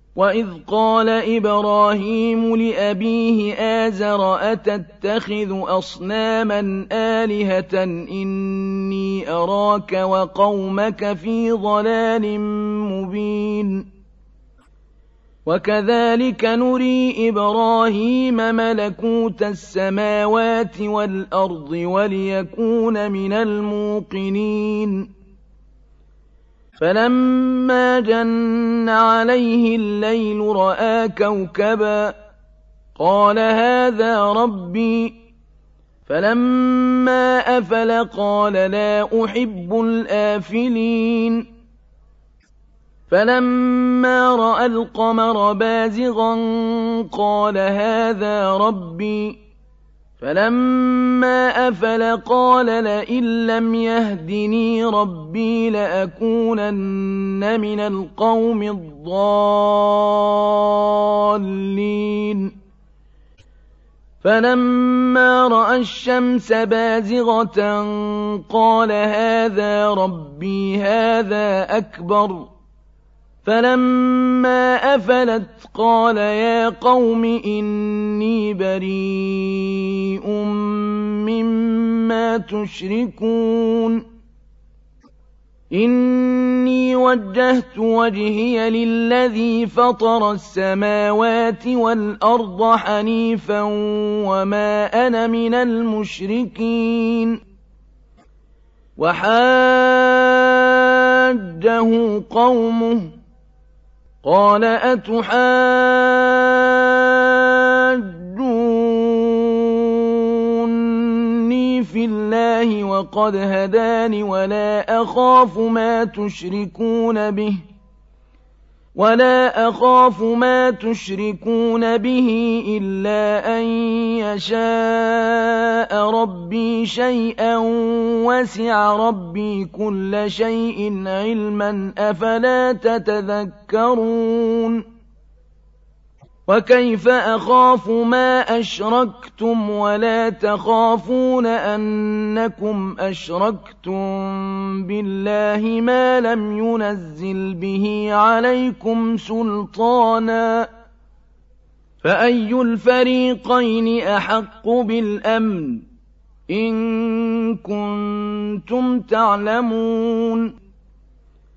وَإِذْ قَالَ إِبْرَاهِيمُ لِأَبِيهِ آزَرَ أَتَتَّخِذُ أَصْنَامًا آلِهَةً إِنِّي أَرَاكَ وَقَوْمَكَ فِي ضَلَالٍ مُّبِينٍ وَكَذَلِكَ نُرِي إِبْرَاهِيمَ مَلَكُوتَ السَّمَاوَاتِ وَالْأَرْضِ وَلِيَكُونَ مِنَ الْمُوقِنِينَ فَلَمَّا جَنَّ عَلَيْهِ اللَّيْلُ رَأَىٰ كَوْكَبًا قَالَ هَٰذَا رَبِّي فَلَمَّا أَفَلَ قَالَ لَا أُحِبُّ الْآفِلِينَ فَلَمَّا رَأَى الْقَمَرَ بَازِغًا قَالَ هَٰذَا رَبِّي فَلَمَّا أَفَلَ قَالَ لَئِن لَّمْ يَهْدِنِي رَبِّي لَأَكُونَنَّ مِنَ الْقَوْمِ الضَّالِّينَ فَلَمَّا رَأَى الشَّمْسَ بَازِغَةً قَالَ هَٰذَا رَبِّي هَٰذَا أَكْبَرُ فَلَمَّا أَفَلَتْ قَالَ يَا قَوْمِ إِنِّي بَرِيءٌ مِّمَّا تُشْرِكُونَ إِنِّي وَجَّهْتُ وَجْهِيَ لِلَّذِي فَطَرَ السَّمَاوَاتِ وَالْأَرْضَ حَنِيفًا وَمَا أَنَا مِنَ الْمُشْرِكِينَ وَحَاجَّهُ قَوْمُهُ قَالَ أَتُحَاجُّونِّي فِي اللَّهِ وَقَدْ هَدَانِ وَلَا أَخَافُ مَا تُشْرِكُونَ بِهِ إِلَّا أَن يَشَاءَ رَبِّي شَيْئًا وَسِعَ رَبِّي كُلَّ شَيْءٍ عِلْمًا أَفَلَا تَتَذَكَّرُونَ وَكَيْفَ أَخَافُ مَا أَشْرَكْتُمْ وَلَا تَخَافُونَ أَنَّكُمْ أَشْرَكْتُم بِاللَّهِ مَا لَمْ يُنَزِّلْ بِهِ عَلَيْكُمْ سُلْطَانًا فَأَيُّ الْفَرِيقَيْنِ أَحَقُّ بِالْأَمْنِ إِن كُنتُمْ تَعْلَمُونَ